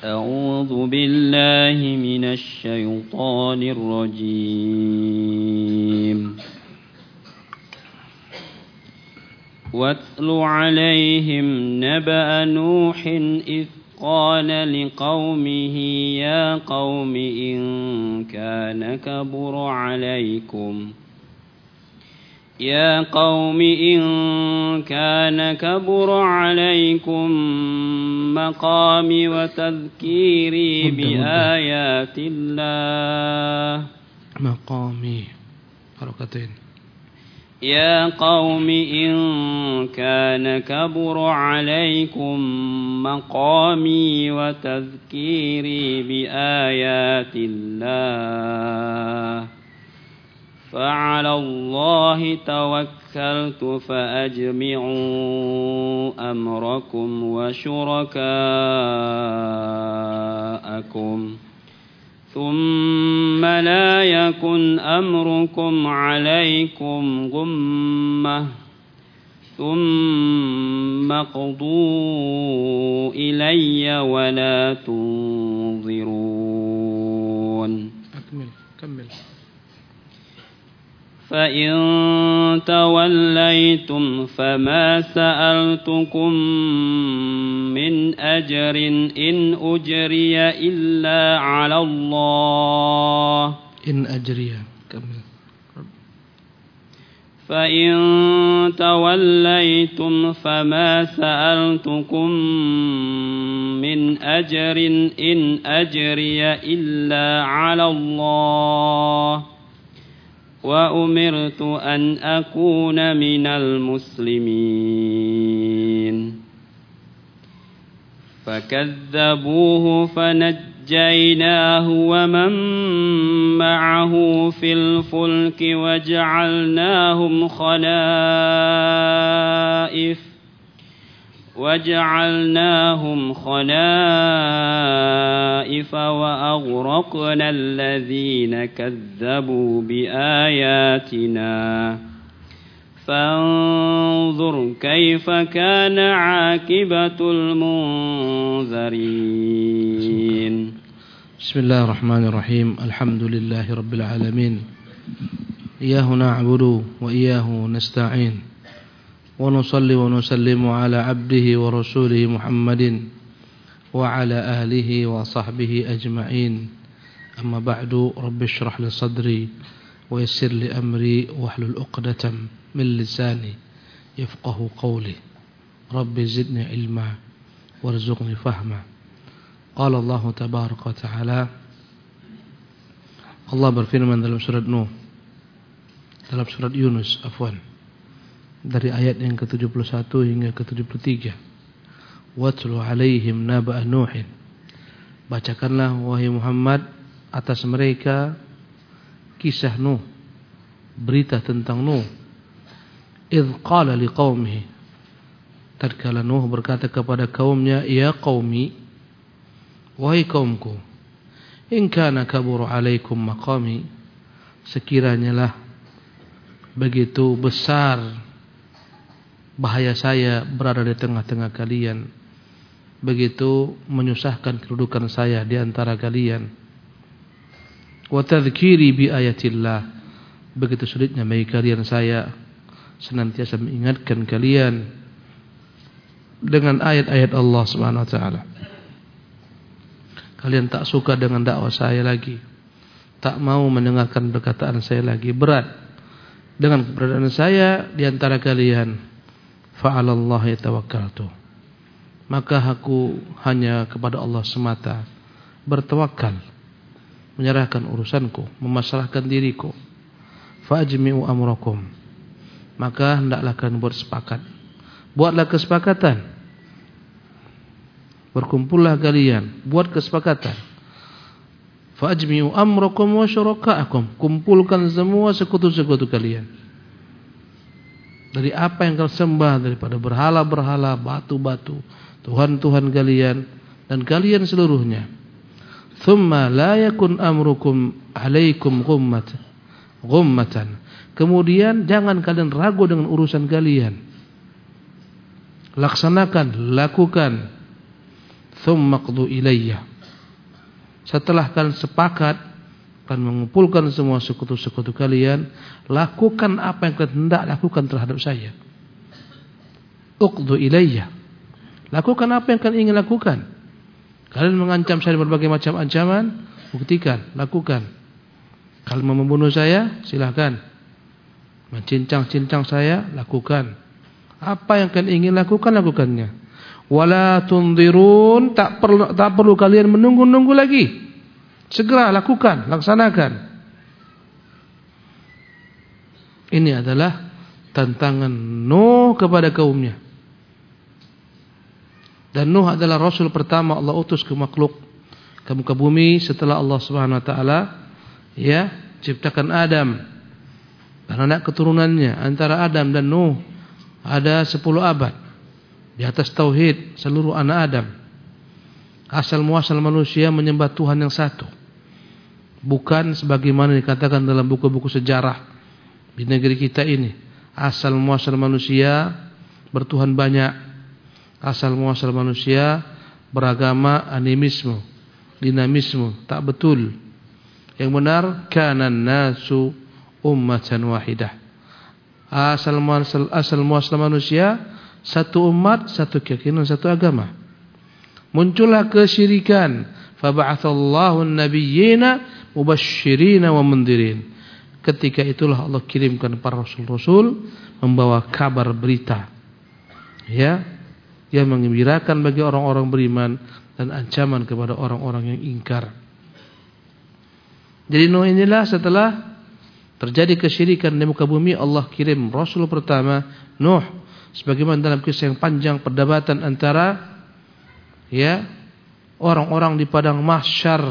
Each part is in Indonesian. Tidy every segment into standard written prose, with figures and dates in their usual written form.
أعوذ بالله من الشيطان الرجيم واتل عليهم نبأ نوح إذ قال لقومه يا قوم إن كان كبر عليكم مقامي وتذكيري بآيات الله يا قوم إن كان كبر عليكم مقامي وتذكيري بآيات الله فعلى الله توكلت فأجمعوا أمركم وشركاءكم ثم لا يكن أمركم عليكم غمة ثم اقضوا إلي ولا تنظرون. كمل. فإن توليتم فما سألتكم من أجر إن أجري إلا على الله فإن توليتم فما سألتكم من أجر إن أجري إلا على الله وأمرت أن أكون من المسلمين فكذبوه فنجيناه ومن معه في الفلك وجعلناهم خلائف وأغرقنا الذين كذبوا بآياتنا فانظر كيف كان عاقبة المنذرين. بسم الله الرحمن الرحيم. الحمد لله رب العالمين إياه نعبد وإياه نستعين ونصلي ونسلم على عبده ورسوله محمد وعلى آله وصحبه أجمعين. أما بعد رب اشرح لي صدري ويسر لي أمري واحلل عقدة من لساني يفقه قولي رب زدني علما وارزقني فهما. قال الله تبارك وتعالى Allah berfirman dalam surat Yunus dari ayat yang ke-71 hingga ke-73. Watlu alaihim naba'a Nuhin. Bacakanlah wahai Muhammad atas mereka kisah Nuh, berita tentang Nuh. Idh qala liqaumihi, tatkala Nuh berkata kepada kaumnya, ya qaumi, wahai kaumku, in kana kaburu alaikum maqami, sekiranya lah begitu besar bahaya saya berada di tengah-tengah kalian, begitu menyusahkan kedudukan saya di antara kalian. Wa tadhkiri bi ayatillah, begitu sulitnya bagi kalian saya senantiasa mengingatkan kalian dengan ayat-ayat Allah Subhanahu wa taala. Kalian tak suka dengan dakwah saya lagi, tak mau mendengarkan perkataan saya lagi, berat dengan keberadaan saya di antara kalian. Fa'alallahi tawakkaltu, maka aku hanya kepada Allah semata bertawakal, menyerahkan urusanku, memasrahkan diriku. Fa'ajmi'u amrakum, maka hendaklah kalian buatlah kesepakatan, berkumpullah kalian, buat kesepakatan. Fa'ajmi'u amrakum wa syuraka'akum, kumpulkan semua sekutu-sekutu kalian dari apa yang kalian sembah, daripada berhala-berhala, batu-batu, tuhan-tuhan kalian dan kalian seluruhnya. Thumma la yakun amrukum alaikum ghummatan, kemudian jangan kalian ragu dengan urusan kalian, laksanakan, lakukan. Thumma qdu ilayya, setelah kalian sepakat akan mengumpulkan semua sekutu-sekutu kalian, lakukan apa yang kalian hendak lakukan terhadap saya. Uqdu ilayya. Lakukan apa yang kalian ingin lakukan. Kalian mengancam saya berbagai macam ancaman, buktikan, lakukan. Kalian mau membunuh saya, silakan. Mencincang-cincang saya, lakukan. Apa yang kalian ingin lakukan, lakukannya. Wala tunzirun, tak perlu kalian menunggu-nunggu lagi. Segera lakukan, laksanakan. Ini adalah tantangan Nuh kepada kaumnya. Dan Nuh adalah rasul pertama Allah utus ke makhluk, ke muka bumi setelah Allah Subhanahu wa taala ciptakan Adam dan anak keturunannya. Antara Adam dan Nuh ada 10 abad di atas tauhid seluruh anak Adam. Asal muasal manusia menyembah Tuhan yang satu, bukan sebagaimana dikatakan dalam buku-buku sejarah di negeri kita ini. Asal muasal manusia bertuhan banyak. Asal muasal manusia beragama animisme, dinamisme. Tak betul. Yang benar, kanan nasu ummatan wahidah. Asal muasal manusia satu umat, satu keyakinan, satu agama. Muncullah kesyirikan. Faba'athallahu an-nabiyyina mubashshirina wa mundhirin. Ketika itulah Allah kirimkan para rasul-rasul membawa kabar berita, yang menggembirakan bagi orang-orang beriman dan ancaman kepada orang-orang yang ingkar. Jadi Nuh inilah setelah terjadi kesyirikan di muka bumi, Allah kirim rasul pertama Nuh, sebagaimana dalam kisah yang panjang perdebatan antara orang-orang di padang mahsyar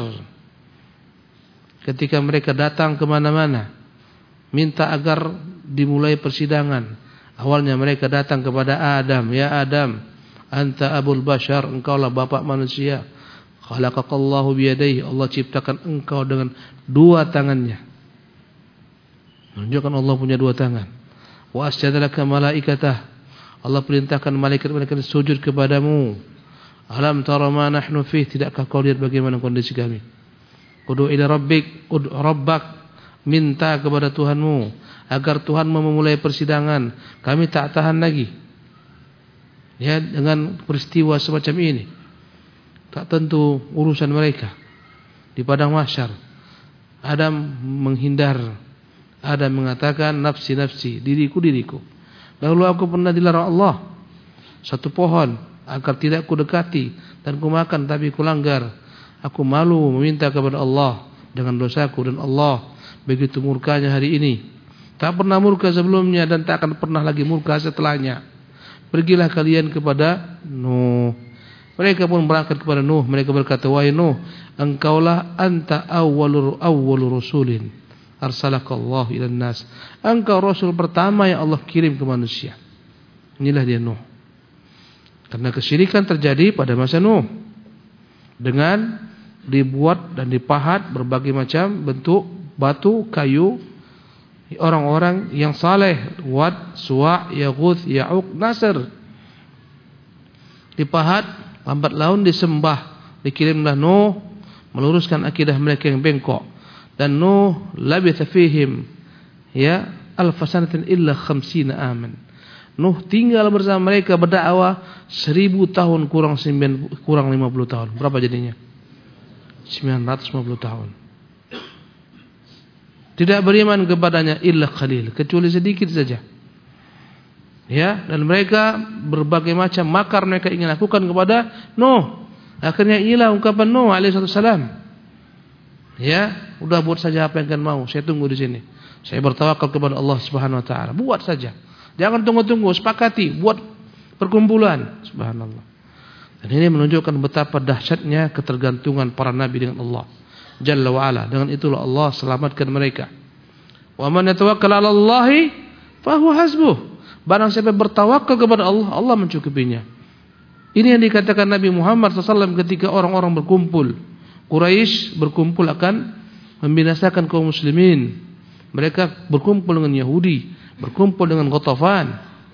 ketika mereka datang kemana-mana minta agar dimulai persidangan. Awalnya mereka datang kepada Adam, ya Adam, anta abul bashar, engkaulah bapak manusia. Khalaqakallahu biyadaihi, Allah ciptakan engkau dengan 2 tangannya. Menunjukkan Allah punya 2 tangan. Wa asjadalaka malaikatah, Allah perintahkan malaikat-malaikat sujud kepadamu. Alam tara ma nahnu fih, tidakkah kau lihat bagaimana kondisi kami? Ud'u ila rabbik, ud'u rabbak, minta kepada Tuhanmu agar Tuhan memulai persidangan. Kami tak tahan lagi dengan peristiwa semacam ini. Tak tentu urusan mereka di padang mahsyar. Adam menghindar. Adam mengatakan, nafsi nafsi, diriku diriku. Dahulu aku pernah dilarang Allah satu pohon agar tidak ku dekati dan ku makan, tapi ku langgar. Aku malu meminta kepada Allah dengan dosaku, dan Allah begitu murkanya hari ini. Tak pernah murka sebelumnya dan tak akan pernah lagi murka setelahnya. Pergilah kalian kepada Nuh. Mereka pun berangkat kepada Nuh. Mereka berkata, wahai Nuh, engkaulah anta awwalu rasulin arsalakallahu ilan nas. Engkau rasul pertama yang Allah kirim ke manusia. Inilah dia Nuh. Karena kesyirikan terjadi pada masa Nuh, dengan dibuat dan dipahat berbagai macam bentuk batu, kayu, orang-orang yang saleh, Wad, Suwa', Yaghut, Ya'uq, Nasr, dipahat, lambat laun disembah. Dikirimlah Nuh meluruskan akidah mereka yang bengkok. Dan Nuh labitha fihim alfasanatin illa 50 aman. Nuh tinggal bersama mereka berdakwah 1000 tahun kurang 50 tahun. Berapa jadinya? 950 tahun. Tidak beriman kepadanya illa qalil, kecuali sedikit saja. Dan mereka berbagai macam makar mereka ingin lakukan kepada Nuh. Akhirnya inilah ungkapan Nuh alaihi salam. Udah buat saja apa yang kalian mau. Saya tunggu di sini. Saya bertawakal kepada Allah Subhanahu wa taala. Buat saja. Jangan tunggu-tunggu, sepakati, buat perkumpulan. Subhanallah. Dan ini menunjukkan betapa dahsyatnya ketergantungan para nabi dengan Allah Jalla wa ala. Dengan itulah Allah selamatkan mereka. Wa man yatawakkal 'ala Allahi fa huwa hasbuh. Barang siapa bertawakal kepada Allah, Allah mencukupinya. Ini yang dikatakan Nabi Muhammad SAW ketika orang-orang berkumpul. Quraisy berkumpul akan membinasakan kaum muslimin. Mereka berkumpul dengan Yahudi, berkumpul dengan Ghatafan.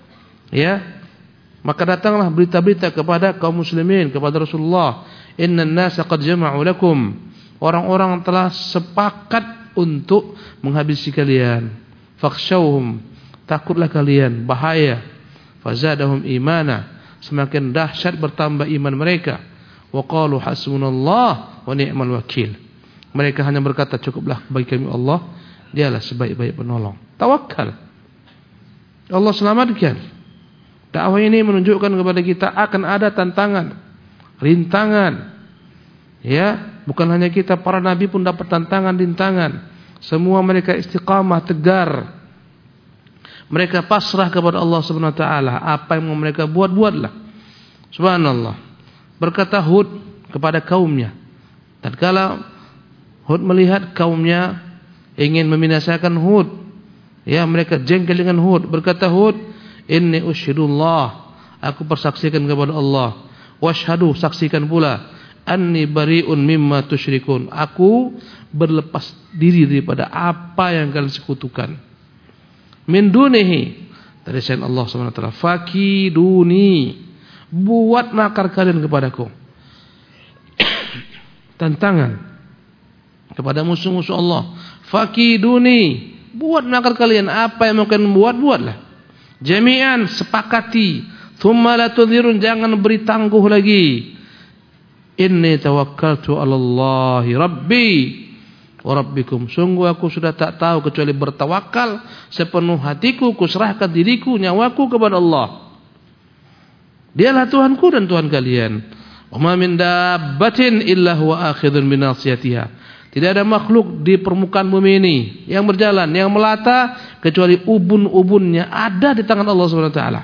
Maka datanglah berita-berita kepada kaum muslimin, kepada Rasulullah, "Innan nasa qad jama'u lakum orang-orang telah sepakat untuk menghabisi kalian. Fakhshawhum, takutlah kalian, bahaya. Fazadahum imana, semakin dahsyat bertambah iman mereka. Wa qalu hasbunallah wa ni'mal wakil. Mereka hanya berkata, cukuplah bagi kami Allah, dialah sebaik-baik penolong. Tawakal, Allah selamatkan. Dakwah ini menunjukkan kepada kita akan ada tantangan, rintangan. Ya, bukan hanya kita, para nabi pun dapat tantangan, rintangan. Semua mereka istiqamah, tegar. Mereka pasrah kepada Allah Subhanahu wa taala. Apa yang mau mereka buat, buatlah. Subhanallah. Berkata Hud kepada kaumnya, tatkala Hud melihat kaumnya ingin membinasakan Hud, ya, mereka jengkel dengan Hud. Berkata Hud, inni usyhidullah, aku persaksikan kepada Allah, washhadu, saksikan pula, anni bari'un mimma tusyrikun, aku berlepas diri daripada apa yang kalian sekutukan. Min dunihi, dari selain Allah Subhanahu wa taala. Fakiduni, buat makar kalian kepadaku. Tantangan kepada musuh-musuh Allah. Fakiduni, buat makar kalian, apa yang mau kalian buat, buatlah. Jami'an, sepakati. Thumma la tudhirun, jangan beri tangguh lagi. Inni tawakkaltu 'ala Allahi Rabbi wa Rabbikum, sungguh aku sudah tak tahu kecuali bertawakal sepenuh hatiku, kuserahkan diriku, nyawaku kepada Allah. Dialah Tuhanku dan Tuhan kalian. Wa ma min dabbatin illa huwa akhidhun bi nasiyatiha. Tidak ada makhluk di permukaan bumi ini yang berjalan, yang melata, kecuali ubun-ubunnya ada di tangan Allah Subhanahu wa taala.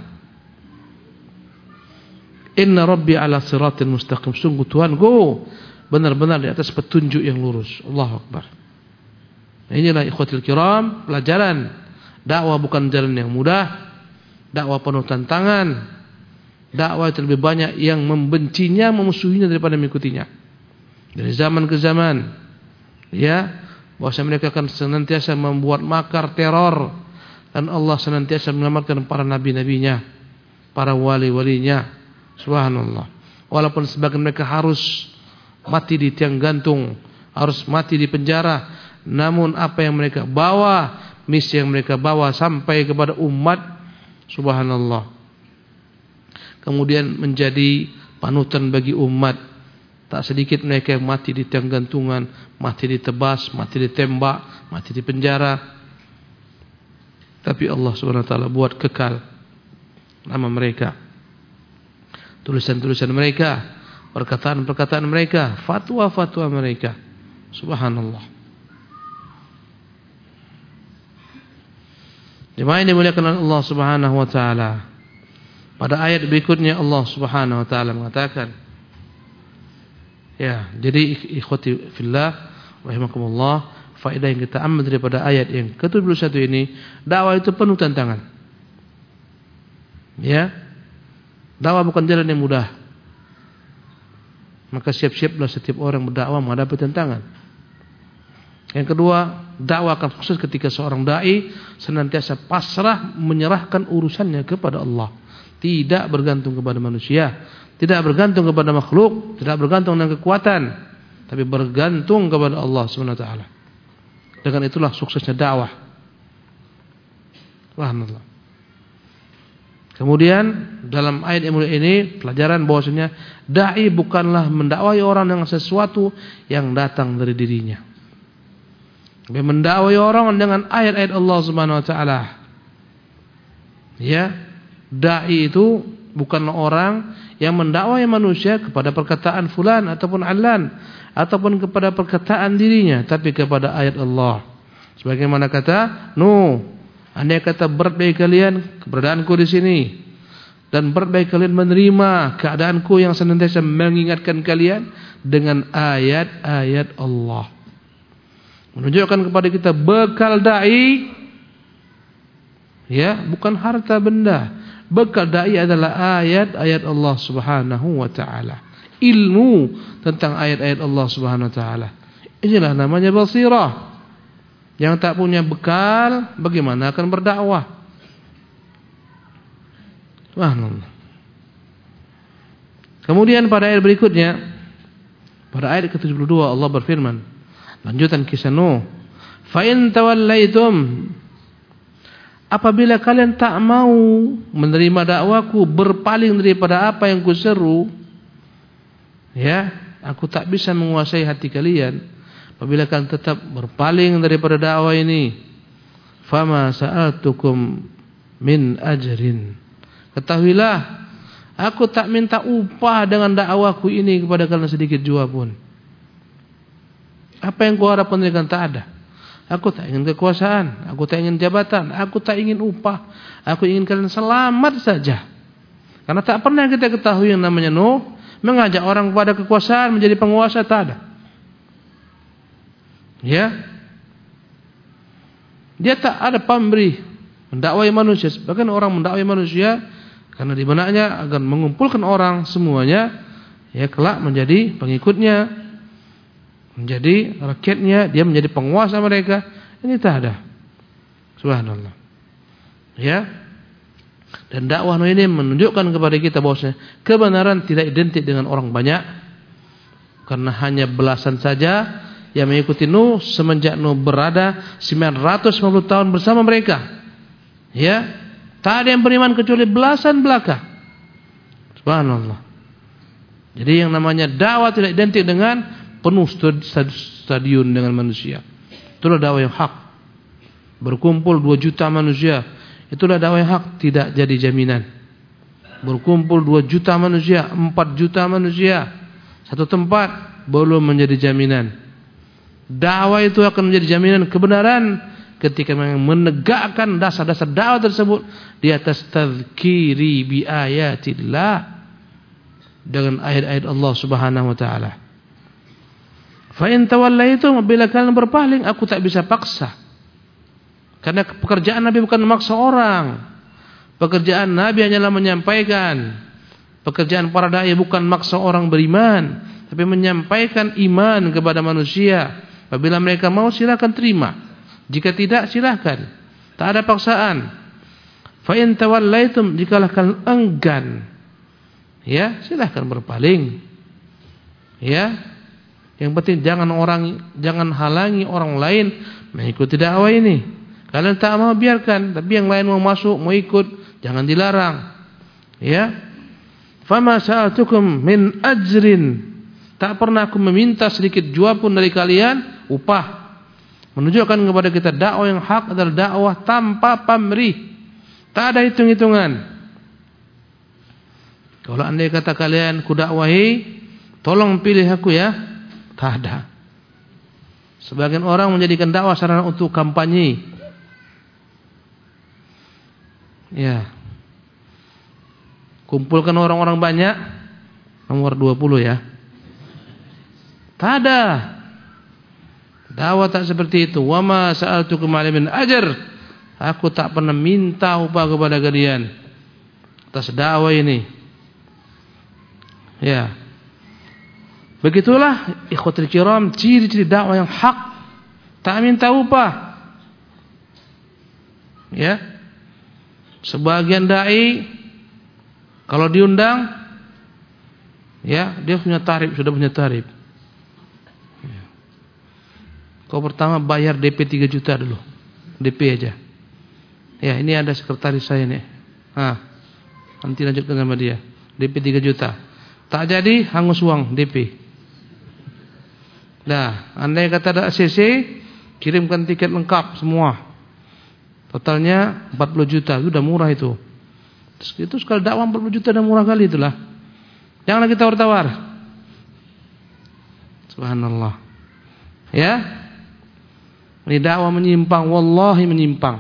Inna Rabbi ala siratin mustaqim, sungguh Tuhanku benar-benar di atas petunjuk yang lurus. Allahu Akbar. Inilah ikhwatil kiram, pelajaran. Dakwah bukan jalan yang mudah. Dakwah penuh tantangan. Dakwah itu lebih banyak yang membencinya, memusuhinya daripada mengikutinya. Dari zaman ke zaman, ya, bahwa mereka akan senantiasa membuat makar teror, dan Allah senantiasa menyelamatkan para nabi-nabinya, para wali-walinya. Subhanallah. Walaupun sebagian mereka harus mati di tiang gantung, harus mati di penjara, namun apa yang mereka bawa, misi yang mereka bawa sampai kepada umat, subhanallah, kemudian menjadi panutan bagi umat. Tak sedikit mereka yang mati di tiang gantungan, mati ditebas, mati ditembak, mati di penjara. Tapi Allah Subhanahu wa taala buat kekal nama mereka, tulisan-tulisan mereka, perkataan-perkataan mereka, fatwa-fatwa mereka. Subhanallah. Jemaah yang dimuliakan Allah Subhanahu wa taala, pada ayat berikutnya Allah Subhanahu wa taala mengatakan, ya, jadi ikhwati fillah rahimakumullah, faedah yang kita ambil daripada ayat yang ke-71 ini, dakwah itu penuh tantangan. Ya. Dakwah bukan jalan yang mudah. Maka siap-siaplah setiap orang berdakwah menghadapi tantangan. Yang kedua, dakwah akan sukses ketika seorang dai senantiasa pasrah menyerahkan urusannya kepada Allah, tidak bergantung kepada manusia, tidak bergantung kepada makhluk, tidak bergantung dengan kekuatan, tapi bergantung kepada Allah Subhanahu wa taala. Dengan itulah suksesnya dakwah. Subhanallah. Kemudian dalam ayat yang mulia ini pelajaran bahwasanya dai bukanlah mendakwai orang dengan sesuatu yang datang dari dirinya. Dia mendakwai orang dengan ayat-ayat Allah Subhanahu wa taala. Ya, dai itu bukanlah orang yang mendakwai manusia kepada perkataan fulan ataupun alan ataupun kepada perkataan dirinya, tapi kepada ayat Allah. Sebagaimana kata Nuh, andai kata berat bagi kalian keberadaanku di sini, dan berat bagi kalian menerima keadaanku yang senantiasa mengingatkan kalian dengan ayat-ayat Allah. Menunjukkan kepada kita bekal dai, ya, bukan harta benda. Bekal dai adalah ayat-ayat Allah Subhanahu wa taala. Ilmu tentang ayat-ayat Allah Subhanahu wa taala. Inilah namanya basirah. Yang tak punya bekal, bagaimana akan berdakwah? Subhanallah. Kemudian pada ayat berikutnya Pada ayat ke-72 Allah berfirman, lanjutan kisah Nuh, fa in tawallaitum, apabila kalian tak mau menerima dakwaku, berpaling daripada apa yang kuseru, ya, aku tak bisa menguasai hati kalian. Apabila kalian tetap berpaling daripada dakwah ini, fama sa'altukum min ajrin, ketahuilah aku tak minta upah dengan dakwahku ini kepada kalian sedikit jua pun. Apa yang kau harapkan dari kalian? Tak ada. Aku tak ingin kekuasaan, aku tak ingin jabatan, aku tak ingin upah. Aku ingin kalian selamat saja. Karena tak pernah kita ketahui yang namanya Nuh mengajak orang kepada kekuasaan, menjadi penguasa, tak ada. Ya, dia tak ada pemberi mendakwai manusia. Bahkan orang mendakwai manusia karena di benaknya agar mengumpulkan orang semuanya, ya, kelak menjadi pengikutnya, menjadi rakyatnya, dia menjadi penguasa mereka. Ini tak ada. Subhanallah. Ya. Dan dakwah Nuh ini menunjukkan kepada kita bahwasanya kebenaran tidak identik dengan orang banyak. Karena hanya belasan saja yang mengikuti Nuh semenjak Nuh berada 950 tahun bersama mereka. Ya. Tak ada yang beriman kecuali belasan belaka. Subhanallah. Jadi yang namanya dakwah tidak identik dengan penuh stadion dengan manusia. Itulah dakwah yang hak. Berkumpul 2 juta manusia, itulah dakwah yang hak, tidak jadi jaminan. Berkumpul 2 juta manusia, 4 juta manusia, satu tempat, belum menjadi jaminan. Dakwah itu akan menjadi jaminan kebenaran ketika menegakkan dasar-dasar dakwah tersebut di atas tazkiri bi ayatillah, dengan ayat-ayat Allah Subhanahu wa taala. Fa in tawallaitum, bila kalian berpaling, aku tak bisa paksa. Karena pekerjaan Nabi bukan memaksa orang. Pekerjaan Nabi hanyalah menyampaikan. Pekerjaan para dai bukan maksa orang beriman, tapi menyampaikan iman kepada manusia. Apabila mereka mau, silakan terima. Jika tidak, silakan. Tak ada paksaan. Fa in tawallaitum, jikalau kalian enggan, ya, silakan berpaling. Ya. Yang penting jangan halangi orang lain mengikuti dakwah ini. Kalian tak mau, biarkan, tapi yang lain mau masuk, mau ikut, jangan dilarang. Ya. Fama sa'atukum min ajrin, tak pernah aku meminta sedikit jua pun dari kalian upah. Menunjukkan kepada kita dakwah yang hak adalah dakwah tanpa pamrih. Tak ada hitung-hitungan. Kalau andai kata kalian ku dakwahi, tolong pilih aku ya, tak ada. Sebagian orang menjadikan dakwah sarana untuk kampanye. Ya. Kumpulkan orang-orang banyak, nomor 20 ya. Tak ada. Dakwah tak seperti itu. Wa ma sa'altukum alaihi min ajr, aku tak pernah minta upah kepada kalian atas dakwah ini. Ya. Begitulah ikhwatul kiram ciri-ciri dakwah yang hak, tak minta upah. Ya. Sebagian dai kalau diundang, ya, dia punya tarif, sudah punya tarif. Kau pertama bayar DP 3 juta dulu. DP aja. Ya, ini ada sekretaris saya nih. Nanti lanjutkan sama dia. DP 3 juta. Tak jadi, hangus uang DP. Nah, andai kata ada ACC, kirimkan tiket lengkap semua. Totalnya 40 juta. Itu udah murah itu. Itu sekali dakwah 40 juta udah murah kali itulah. Jangan lagi tawar-tawar. Subhanallah. Ya. Ini dakwah menyimpang, wallahi menyimpang.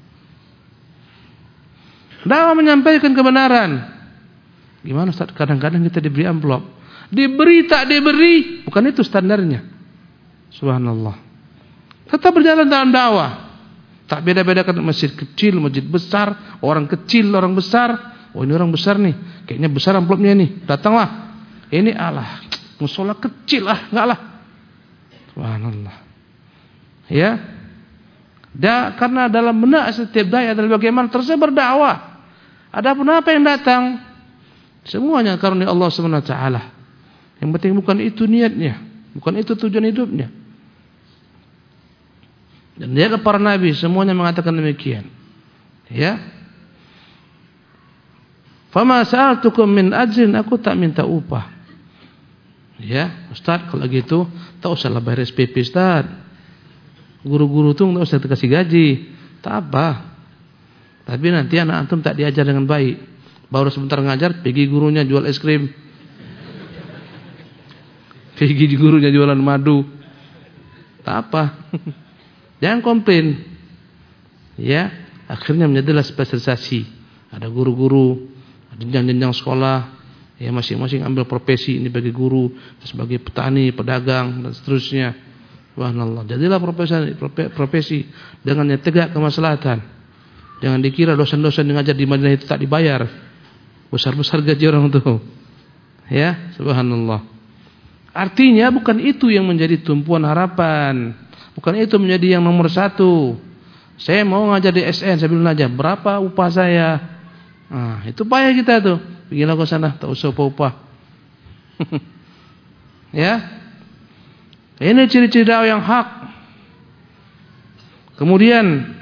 Dakwah menyampaikan kebenaran. Gimana Ustaz? Kadang-kadang kita diberi amplop. Diberi tak diberi, bukan itu standarnya. Subhanallah. Tetap berjalan dalam dakwah. Tak beda-bedakan masjid kecil, masjid besar, orang kecil, orang besar. Oh, ini orang besar nih, kayaknya besar amplopnya nih. Datanglah. Ini Allah, musola kecil enggak lah. Subhanallah. Ya, karena dalam benak setiap dai adalah bagaimana tersebar dakwah. Adapun apa yang datang, semuanya karunia Allah Subhanahu wa taala. Yang penting bukan itu niatnya, bukan itu tujuan hidupnya. Dan dia para nabi semuanya mengatakan demikian. Ya. Fama sa'altukum min ajrin, aku tak minta upah. Ya, Ustaz, kalau gitu tak usahlah bayar SPP, Ustaz. Guru-guru tuh tak usah dikasih gaji. Tak apa. Tapi nanti anak antum tak diajar dengan baik. Baru sebentar ngajar, pergi gurunya jual es krim. Pergi gurunya jualan madu. Tak apa. Jangan komplain. Ya, akhirnya menjadilah spesialisasi. Ada guru-guru, ada jenjang-jenjang sekolah. Ya, masing-masing ambil profesi, ini bagi guru, sebagai petani, pedagang dan seterusnya. Subhanallah. Jadilah profesi dengan yang tegak kemaslahatan. Jangan dikira dosen-dosen yang ngajar di Madinah itu tak dibayar. Besar-besar gaji orang itu. Ya, subhanallah. Artinya bukan itu yang menjadi tumpuan harapan. Bukan itu menjadi yang nomor satu. Saya mau ngajar di SN, saya bilang aja berapa upah saya. Nah, itu payah kita tuh. Pergilah ke sana, tak usah upah. Ya. Ini ciri-ciri dakwah yang hak. Kemudian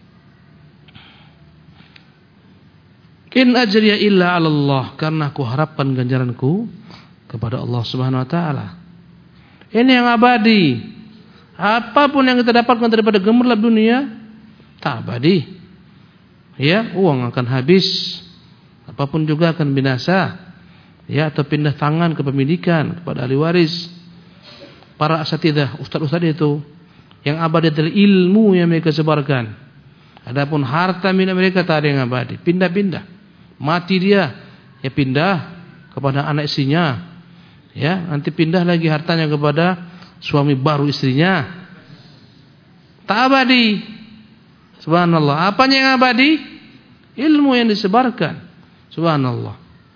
in ajriya illa 'ala Allah, karena aku harapkan ganjaranku kepada Allah Subhanahu wa taala. Ini yang abadi. Apapun yang kita dapatkan daripada gemerlap dunia tak abadi. Ya, uang akan habis. Apapun juga akan binasa. Ya, atau pindah tangan kepemilikan kepada ahli waris. Para asatidzah, ustaz-ustaz itu yang abadi adalah ilmu yang mereka sebarkan. Adapun harta milik mereka tak ada yang abadi, pindah-pindah. Mati dia, ya pindah kepada anak istrinya. Ya, nanti pindah lagi hartanya kepada suami baru istrinya. Tak abadi. Subhanallah. Apanya yang abadi? Ilmu yang disebarkan. Subhanallah.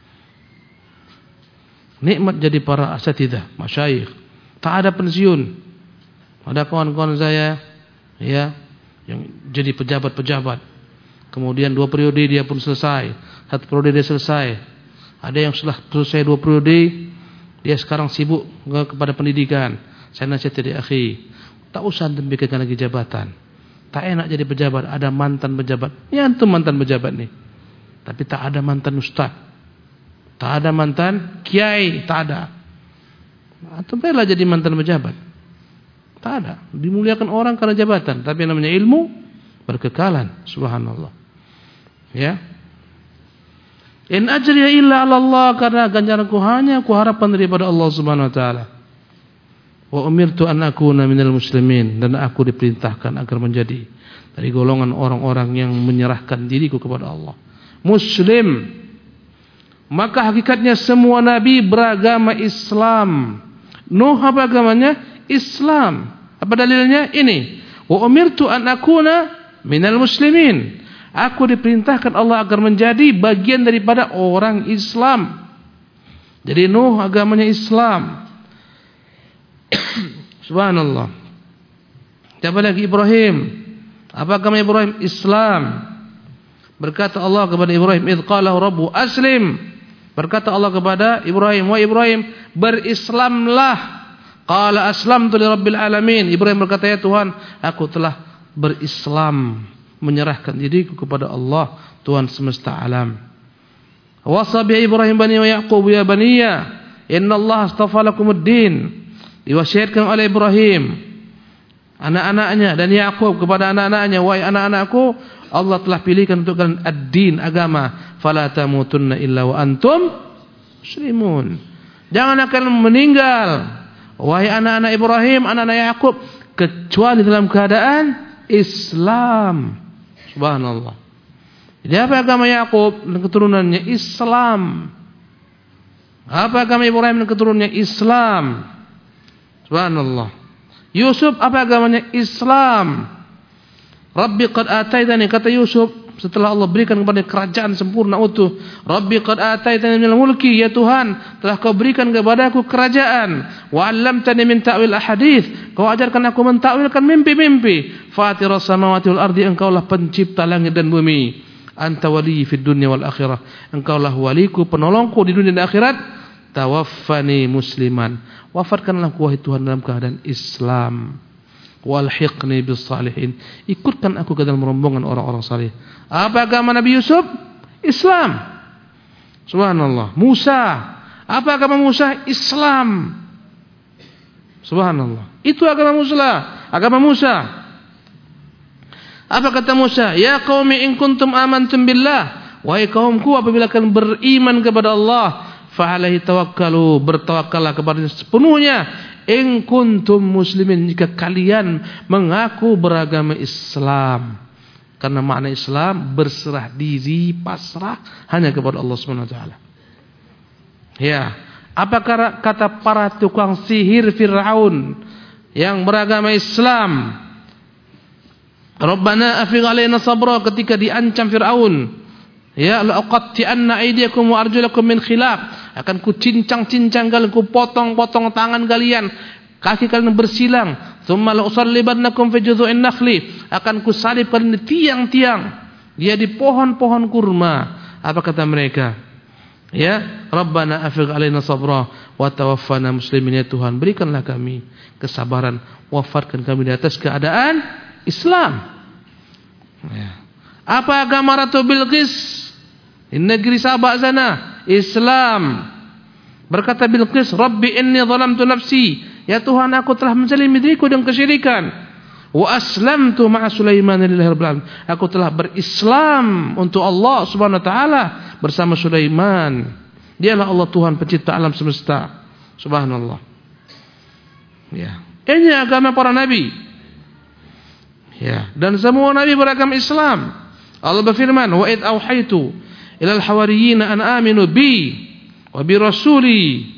Nikmat jadi para asatidzah, masyayikh. Tak ada pensiun. Ada kawan-kawan saya, ya, yang jadi pejabat-pejabat. Kemudian 2 periode dia pun selesai. 1 periode dia selesai. Ada yang setelah selesai 2 periode, dia sekarang sibuk kepada pendidikan. Saya nasihati akhi, tak usah memikirkan lagi jabatan. Tak enak jadi pejabat, ada mantan pejabat. Ya, antum mantan pejabat nih. Tapi tak ada mantan ustaz. Tak ada mantan kiai, tak ada. Antum rela jadi mantan pejabat. Tak ada. Dimuliakan orang karena jabatan, tapi namanya ilmu berkekalan. Subhanallah. Ya. In ajriya illa 'ala Allah, karena ganjaranku hanya aku harapkan daripada Allah Subhanahu wa taala. Wa umirtu an akuna minal muslimin, dan aku diperintahkan agar menjadi dari golongan orang-orang yang menyerahkan diriku kepada Allah. Muslim. Maka hakikatnya semua nabi beragama Islam. Nuh apa agamanya? Islam. Apa dalilnya? Ini. Wa umirtu an akuna minal muslimin. Aku diperintahkan Allah agar menjadi bagian daripada orang Islam. Jadi Nuh agamanya Islam. Subhanallah. Siapa lagi? Ibrahim. Apa agama Ibrahim? Islam. Berkata Allah kepada Ibrahim, "Idz qala rabbu aslim." Berkata Allah kepada Ibrahim, "Wahai Ibrahim, berislamlah." Qala aslamtu lirabbil alamin. Ibrahim berkata, "Ya Tuhan, aku telah berislam, menyerahkan diriku kepada Allah, Tuhan semesta alam." Wasa bi Ibrahim bani wa Yaqub, "Ya baniya, innallaha astafa lakumuddin." Diwasiatkan oleh Ibrahim anak-anaknya dan Yaqub kepada anak-anaknya, "Wahai anak-anakku, Allah telah pilihkan untuk kalian ad-din, agama. Fala tamutunna illa wa antum muslimun." Jangan akan meninggal, wahai anak-anak Ibrahim, anak-anak Yaqub, kecuali dalam keadaan Islam. Subhanallah. Jadi apa agama Yaqub dan keturunannya? Islam. Apa agama Ibrahim dan keturunannya? Islam. Subhanallah. Yusuf apa agamanya? Islam. Rabbi qad ataitani, kata Yusuf setelah Allah berikan kepada kerajaan sempurna utuh. Rabbi qad ataitani minal mulki, ya Tuhan, telah kau berikan kepadaku kerajaan. Wa 'allamtani min ta'wil ahadits, kau ajarkan aku mentakwilkan mimpi-mimpi. Fatiras samawati wal ardi, engkaulah pencipta langit dan bumi. Anta wali fid dunya wal akhirah, engkaulah waliku, penolongku di dunia dan akhirat. tawaffani musliman, wafatkanlah aku wahai Tuhan dalam keadaan Islam, walhiqni bis salihin, ikutkan aku ke dalam rombongan orang-orang saleh. Apa agama Nabi Yusuf? Islam. Subhanallah. Musa, apa agama Musa? Islam. Subhanallah. Itu agama Musa. Apa kata Musa? Ya qaumi in kuntum amantum billah, wahai kaumku apabila kalian beriman kepada Allah, fa alaihi tawakkalu, bertawakkallah kepadanya sepenuhnya. In kuntum muslimin, jika kalian mengaku beragama Islam. Karena makna Islam berserah diri, pasrah hanya kepada Allah Subhanahu wa taala. Ya, apa kata para tukang sihir Fir'aun yang beragama Islam? Rabbana afrigh alaina sabra, ketika diancam Fir'aun, ya laqatti'anna aydiyakum wa arjulakum min khilaf, akan ku cincang-cincang kalian, ku potong-potong tangan kalian, kaki kalian bersilang. Tsumma la'usallibannakum fi judhu'in nakhli, akan ku salib kalian di tiang-tiang, dia di pohon-pohon kurma. Apa kata mereka? Ya, Rabbana afrigh alaina sabra wa tawaffana muslimin, ya Tuhan berikanlah kami kesabaran, wafatkan kami di atas keadaan Islam. Ya. Apa agama Ratu Bilqis di negeri Sabah sana? Islam. Berkata Bilqis, Rabbi inni zalamtu nafsi, ya Tuhan aku telah menzalimi diriku dengan kesyirikan. Wa aslamtu ma'a Sulaiman lillahi rabbil alamin, aku telah berislam untuk Allah Subhanahu wa taala bersama Sulaiman. Dialah Allah Tuhan pencipta alam semesta. Subhanallah. Ya, ini agama para nabi. Ya, dan semua nabi beragama Islam. Allah berfirman, wa id auhaitu ilal hawariyyin an aminu bi wa bi rasuli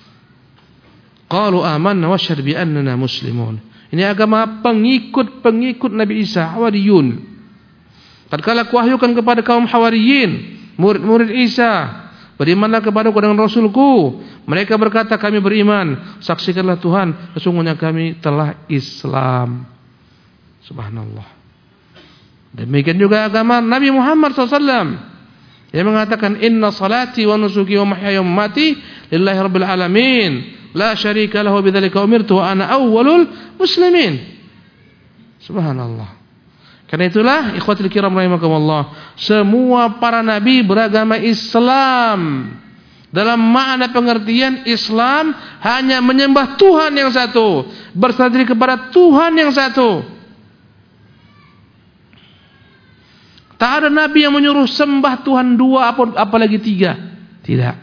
qalu amanna washhad bi annana muslimun. Ini agama pengikut Nabi Isa, Hawariyun. Tatkala kuwahyukan kepada kaum Hawariyin, murid-murid Isa, berimanlah kepadaku dengan Rasulku. Mereka berkata, kami beriman, saksikanlah Tuhan, sesungguhnya kami telah Islam. Subhanallah. Demikian juga agama Nabi Muhammad SAW, yang mengatakan, inna salati wa nusuki wa mahyaya wa mamati lillahi rabbil alamin, la syarika lahu bidzalika umirtu wa ana awwalul muslimin. Subhanallah. Karena itulah ikhwatul kiram rahimakumullah, semua para nabi beragama Islam. Dalam makna pengertian Islam hanya menyembah Tuhan yang satu, berserah diri kepada Tuhan yang satu. Tak ada nabi yang menyuruh sembah Tuhan dua apalagi tiga. Tidak.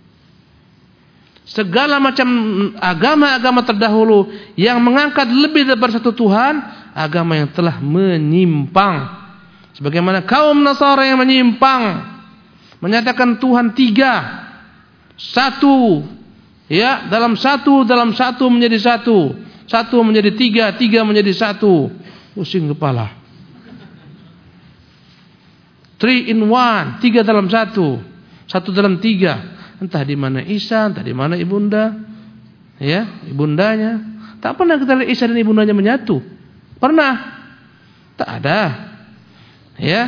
Segala macam agama-agama terdahulu yang mengangkat lebih daripada satu Tuhan, agama yang telah menyimpang. Sebagaimana kaum Nasara yang menyimpang, menyatakan Tuhan tiga, satu, ya, dalam satu menjadi satu, satu menjadi tiga, tiga menjadi satu. Pusing kepala. 3 in 1, tiga dalam satu, satu dalam tiga. Entah di mana Isa, entah di mana ibunda, ya, ibundanya. Tak pernah kita lihat Isa dan ibundanya menyatu. Pernah? Tak ada. Ya.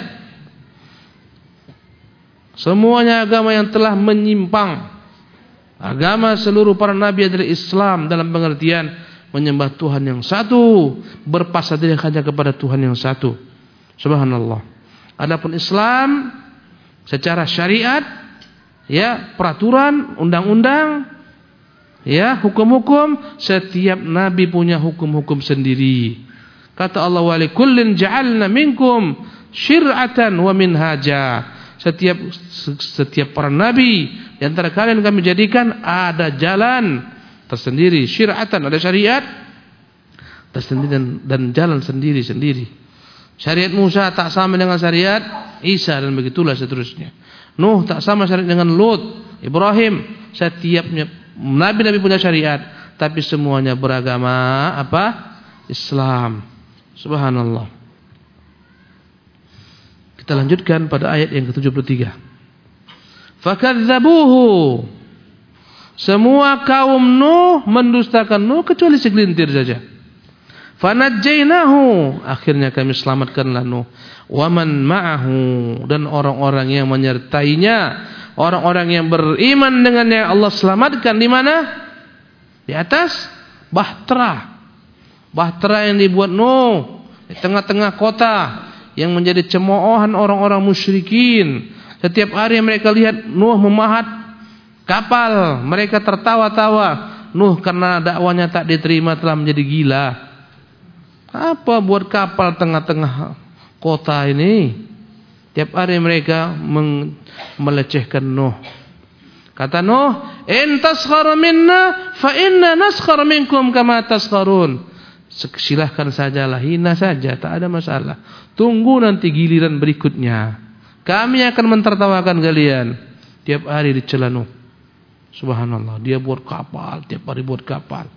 Semuanya agama yang telah menyimpang. Agama seluruh para nabi adalah Islam dalam pengertian menyembah Tuhan yang satu, berpasrah diri hanya kepada Tuhan yang satu. Subhanallah. Adapun Islam secara syariat, ya, peraturan, undang-undang, ya, hukum-hukum, setiap nabi punya hukum-hukum sendiri. Kata Allah, wa likullin ja'alna minkum syir'atan wa minhaja. Setiap para nabi di antara kalian kami jadikan ada jalan tersendiri, syir'atan, ada syariat tersendiri dan jalan sendiri-sendiri. Syariat Musa tak sama dengan syariat Isa dan begitulah seterusnya. Nuh tak sama syariat dengan Lut, Ibrahim. Setiap nabi-nabi punya syariat, tapi semuanya beragama apa? Islam. Subhanallah. Kita lanjutkan pada ayat yang ke-73. Fakadzabuhu. Semua kaum Nuh mendustakan Nuh kecuali segelintir saja. Fanajjainahu, akhirnya kami selamatkanlah Nuh, wa man ma'ahu, dan orang-orang yang menyertainya, orang-orang yang beriman dengannya Allah selamatkan di mana? Di atas bahtera. Bahtera yang dibuat Nuh di tengah-tengah kota yang menjadi cemoohan orang-orang musyrikin. Setiap hari mereka lihat Nuh memahat kapal, mereka tertawa-tawa. Nuh karena dakwanya tak diterima telah menjadi gila. Apa buat kapal tengah-tengah kota ini? Tiap hari mereka melecehkan Nuh. Kata Nuh, "In taskhar minna fa inna naskhar minkum kama taskharun." Silahkan sajalah, hina saja, tak ada masalah. Tunggu nanti giliran berikutnya. Kami akan mentertawakan kalian. Tiap hari dicela Nuh. Subhanallah, dia buat kapal, tiap hari buat kapal.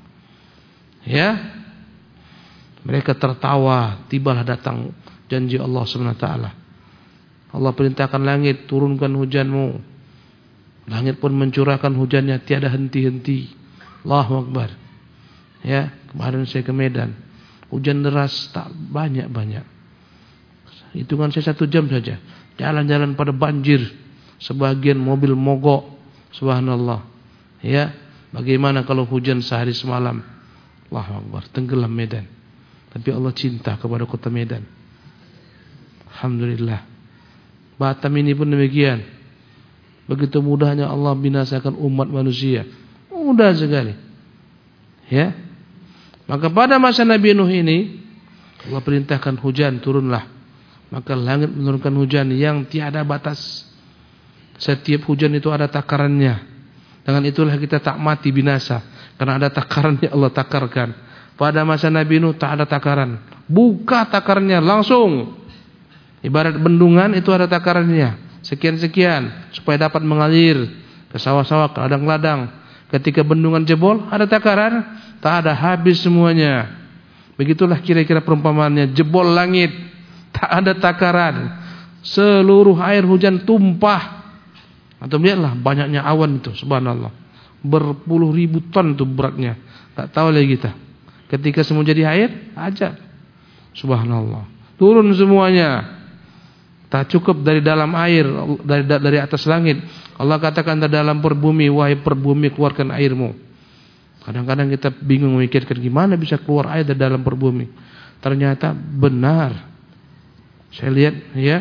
Ya. Mereka tertawa, tibalah datang janji Allah SWT. Allah perintahkan langit, turunkan hujanmu. Langit pun mencurahkan hujannya tiada henti-henti. Allahu Akbar. Ya, kemarin saya ke Medan. Hujan deras tak banyak-banyak. Hitungan saya 1 jam saja. Jalan-jalan pada banjir. Sebagian mobil mogok. Subhanallah. Ya, bagaimana kalau hujan sehari semalam? Allahu Akbar, tenggelam Medan. Tapi Allah cinta kepada kota Medan. Alhamdulillah. Batam ini pun demikian. Begitu mudahnya Allah binasakan umat manusia. Mudah sekali. Ya. Maka pada masa Nabi Nuh ini Allah perintahkan hujan, turunlah. Maka langit menurunkan hujan yang tiada batas. Setiap hujan itu ada takarannya. Dengan itulah kita tak mati binasa, karena ada takarannya Allah takarkan. Pada masa Nabi Nuh tak ada takaran. Buka takarannya langsung. Ibarat bendungan itu ada takarannya. Sekian-sekian supaya dapat mengalir ke sawah-sawah, ke ladang-ladang. Ketika bendungan jebol, ada takaran? Tak ada, habis semuanya. Begitulah kira-kira perumpamaannya. Jebol langit, tak ada takaran. Seluruh air hujan tumpah. Atau lihatlah banyaknya awan itu, subhanallah. Berpuluh ribu ton itu beratnya. Tak tahu lagi kita. Ketika semua jadi air, ajab. Subhanallah. Turun semuanya. Tak cukup dari dalam air, dari atas langit. Allah katakan dari dalam perbumi, wahai perbumi keluarkan airmu. Kadang-kadang kita bingung memikirkan gimana bisa keluar air dari dalam perbumi. Ternyata benar. Saya lihat ya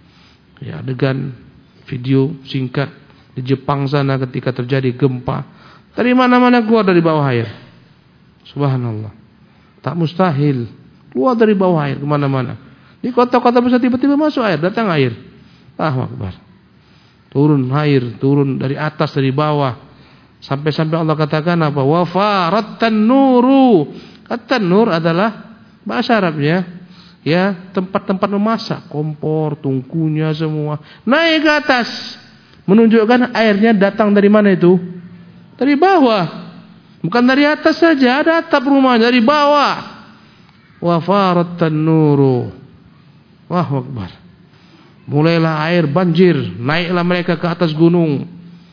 adegan video singkat di Jepang sana ketika terjadi gempa. Dari mana-mana keluar dari bawah air. Subhanallah. Tak mustahil keluar dari bawah air kemana-mana. Di kota-kota besar tiba-tiba masuk air, datang air. Allahu Akbar. Turun air, turun dari atas, dari bawah. Sampai-sampai Allah katakan apa? Wa farattan nuru. At-tanur adalah bahasa Arabnya ya, tempat-tempat memasak, kompor, tungkunya semua. Naik ke atas. Menunjukkan airnya datang dari mana itu? Dari bawah. Bukan dari atas saja, ada atap rumah dari bawah. Wa farattan nuru. Allahu Akbar. Mulailah air banjir, naiklah mereka ke atas gunung.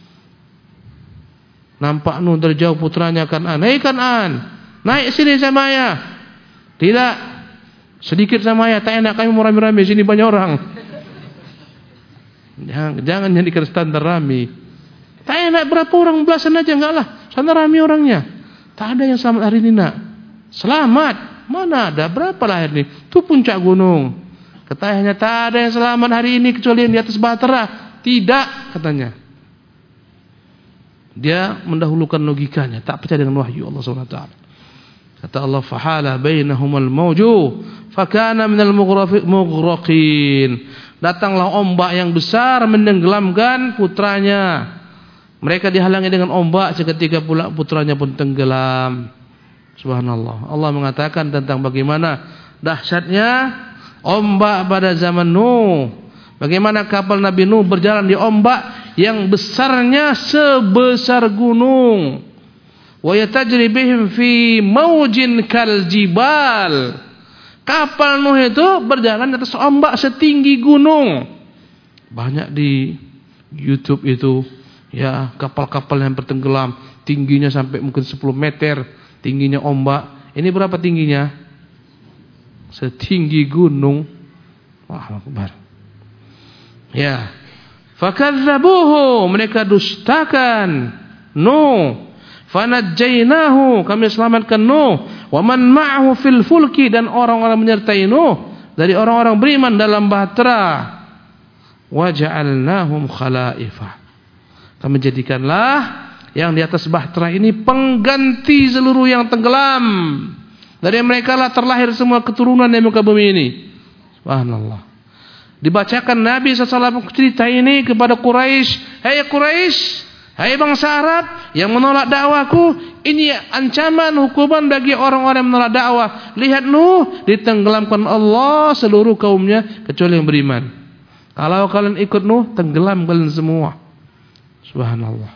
Nampak Nuh dari jauh putranya Kan'an. Hei Kan'an, naik sini sama ayah. Tidak, sedikit sama ayah, tak enak kami mau rame-rame, sini banyak orang. Jangan jadikan standar rame. Tak enak berapa orang, belasan aja, enggak lah. Sana rame orangnya. Tak ada yang selamat hari ini nak. Selamat, mana ada, berapa lah hari ini. Itu puncak gunung. Kata ayahnya, tak ada yang selamat hari ini kecuali yang di atas bahtera. Tidak, katanya. Dia mendahulukan logikanya, tak percaya dengan wahyu Allah SWT. Kata Allah, fahala bainahumal mawju fakana minal mughraqin. Datanglah ombak yang besar menenggelamkan putranya. Mereka dihalangi dengan ombak, seketika pula putranya pun tenggelam. Subhanallah. Allah mengatakan tentang bagaimana dahsyatnya ombak pada zaman Nuh. Bagaimana kapal Nabi Nuh berjalan di ombak yang besarnya sebesar gunung. Wa yatajri bihim fi maujin kal jibal. Kapal Nuh itu berjalan di atas ombak setinggi gunung. Banyak di YouTube itu ya, kapal-kapal yang bertenggelam, tingginya sampai mungkin 10 meter tingginya ombak. Ini berapa tingginya? setinggi gunung. Allahu Akbar. Ya. Fakadzabuhu, mereka dustakan Nuh. Fanajjainahu, kami selamatkan Nuh. Wa man ma'ahu fil fulki, dan orang-orang menyertai Nuh dari orang-orang beriman dalam bahtera. Wa ja'alnahum khalaifa, kami jadikanlah yang di atas bahtera ini pengganti seluruh yang tenggelam. Dari mereka lah terlahir semua keturunan di muka bumi ini. Subhanallah. Dibacakan Nabi SAW cerita ini kepada Quraisy. Hai Quraisy, hai bangsa Arab yang menolak dakwaku, ini ancaman hukuman bagi orang-orang yang menolak dakwah. Lihat Nuh, ditenggelamkan Allah seluruh kaumnya kecuali yang beriman. Kalau kalian ikut Nuh, tenggelam kalian semua. Subhanallah.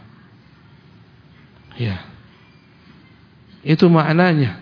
Ya. Itu maknanya.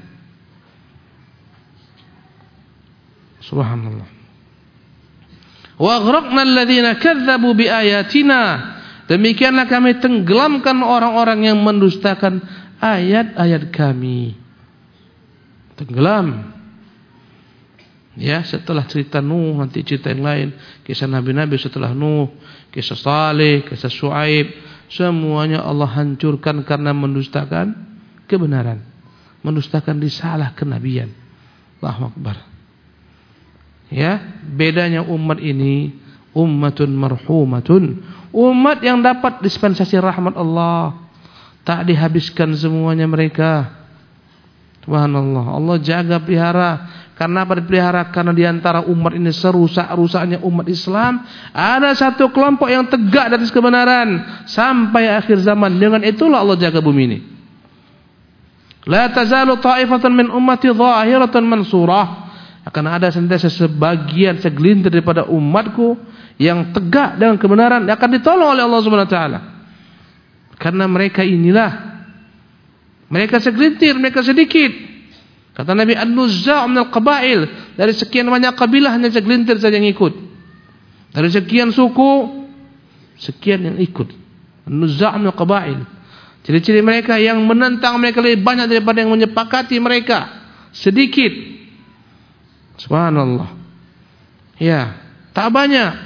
Subhanallah. Wa aghraqna alladhina kadzdzabu biayatina. Demikianlah kami tenggelamkan orang-orang yang mendustakan ayat-ayat kami. Tenggelam. Ya, setelah cerita Nuh nanti cerita yang lain, kisah nabi-nabi setelah Nuh, kisah Saleh, kisah Syuaib, semuanya Allah hancurkan karena mendustakan kebenaran, mendustakan risalah kenabian. Allahu Akbar. Ya, bedanya umat ini ummatun marhumatun, umat yang dapat dispensasi rahmat Allah, tak dihabiskan semuanya mereka. Subhanallah, Allah jaga pelihara. Karena apa dipelihara? Karena diantara umat ini serusak-rusaknya umat Islam, ada satu kelompok yang tegak di atas kebenaran sampai akhir zaman. Dengan itulah Allah jaga bumi ini. La tazalu ta'ifatan min ummati zahiratan mansurah. Akan ada sentiasa sebagian, segelintir daripada umatku yang tegak dengan kebenaran, akan ditolong oleh Allah Subhanahu wa taala. Karena mereka inilah, mereka segelintir, mereka sedikit. Kata Nabi, an-nuzza' minal qabail, dari sekian banyak kabilah hanya segelintir saja yang ikut. Dari sekian suku, sekian yang ikut. An-nuzza' minal qabail. Ciri-ciri mereka yang menentang mereka lebih banyak daripada yang menyepakati mereka. Sedikit. Subhanallah. Ya, tak banyak.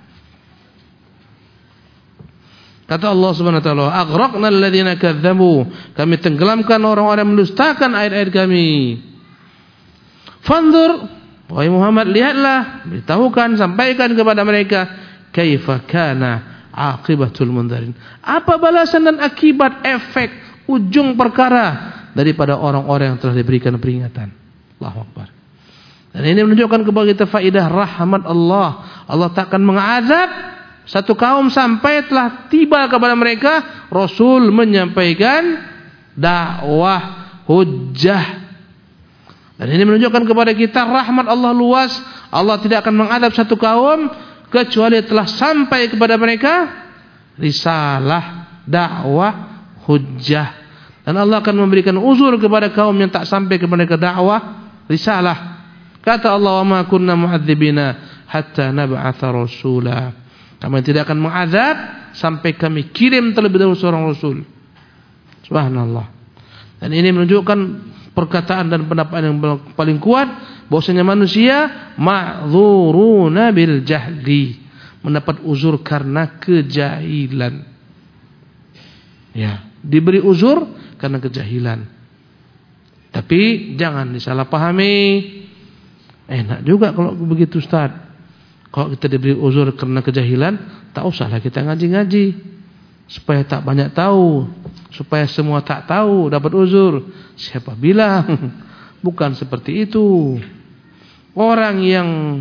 Kata Allah Subhanahu wa taala, aghraqna alladhina kadzdzabu, kami tenggelamkan orang-orang yang mendustakan ayat-ayat kami. Fanzur, wahai Muhammad, lihatlah, beritahukan, sampaikan kepada mereka, kaifa kana aqibatul mundzirin. Apa balasan dan akibat, efek, ujung perkara daripada orang-orang yang telah diberikan peringatan. Allahu Akbar. Dan ini menunjukkan kepada kita faedah rahmat Allah. Allah tak akan mengazab satu kaum sampai telah tiba kepada mereka Rasul menyampaikan dakwah hujjah. Dan ini menunjukkan kepada kita rahmat Allah luas. Allah tidak akan mengazab satu kaum kecuali telah sampai kepada mereka risalah, dakwah, hujjah. Dan Allah akan memberikan uzur kepada kaum yang tak sampai kepada mereka dakwah, risalah. Kata Allah, wa ma kunna mu'adzibina hatta nab'atha rasula. Kami tidak akan mengazab sampai kami kirim terlebih dahulu seorang rasul. Subhanallah. Dan ini menunjukkan perkataan dan pendapat yang paling kuat, bahwasanya manusia ma'dzuruna bil jahli, mendapat uzur karena kejahilan. Ya, diberi uzur karena kejahilan. Tapi jangan disalahpahami. Enak juga kalau begitu Ustaz. Kalau kita diberi uzur karena kejahilan, tak usahlah kita ngaji-ngaji. Supaya tak banyak tahu, supaya semua tak tahu dapat uzur. Siapa bilang? Bukan seperti itu. Orang yang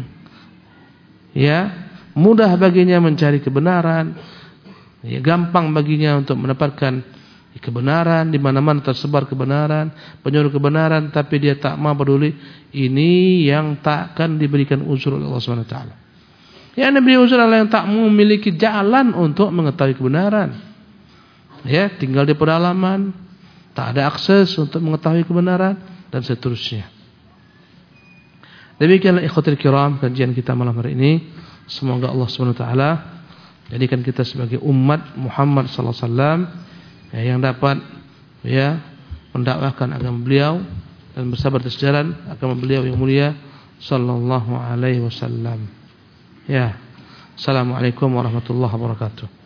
mudah baginya mencari kebenaran, gampang baginya untuk mendapatkan kebenaran, di mana-mana tersebar kebenaran, penyuruh kebenaran, tapi dia tak mau peduli, ini yang takkan diberikan uzur oleh Allah Subhanahu wa taala. Yang diberi uzur adalah yang tak memiliki jalan untuk mengetahui kebenaran. Ya, tinggal di pedalaman, tak ada akses untuk mengetahui kebenaran dan seterusnya. Demikianlah ikhwatul kiram kajian kita malam hari ini. Semoga Allah Subhanahu wa taala jadikan kita sebagai umat Muhammad sallallahu alaihi wasallam yang dapat mendakwahkan agama beliau dan bersabar atas jalan agama beliau yang mulia sallallahu alaihi wasallam. Ya. Assalamualaikum warahmatullahi wabarakatuh.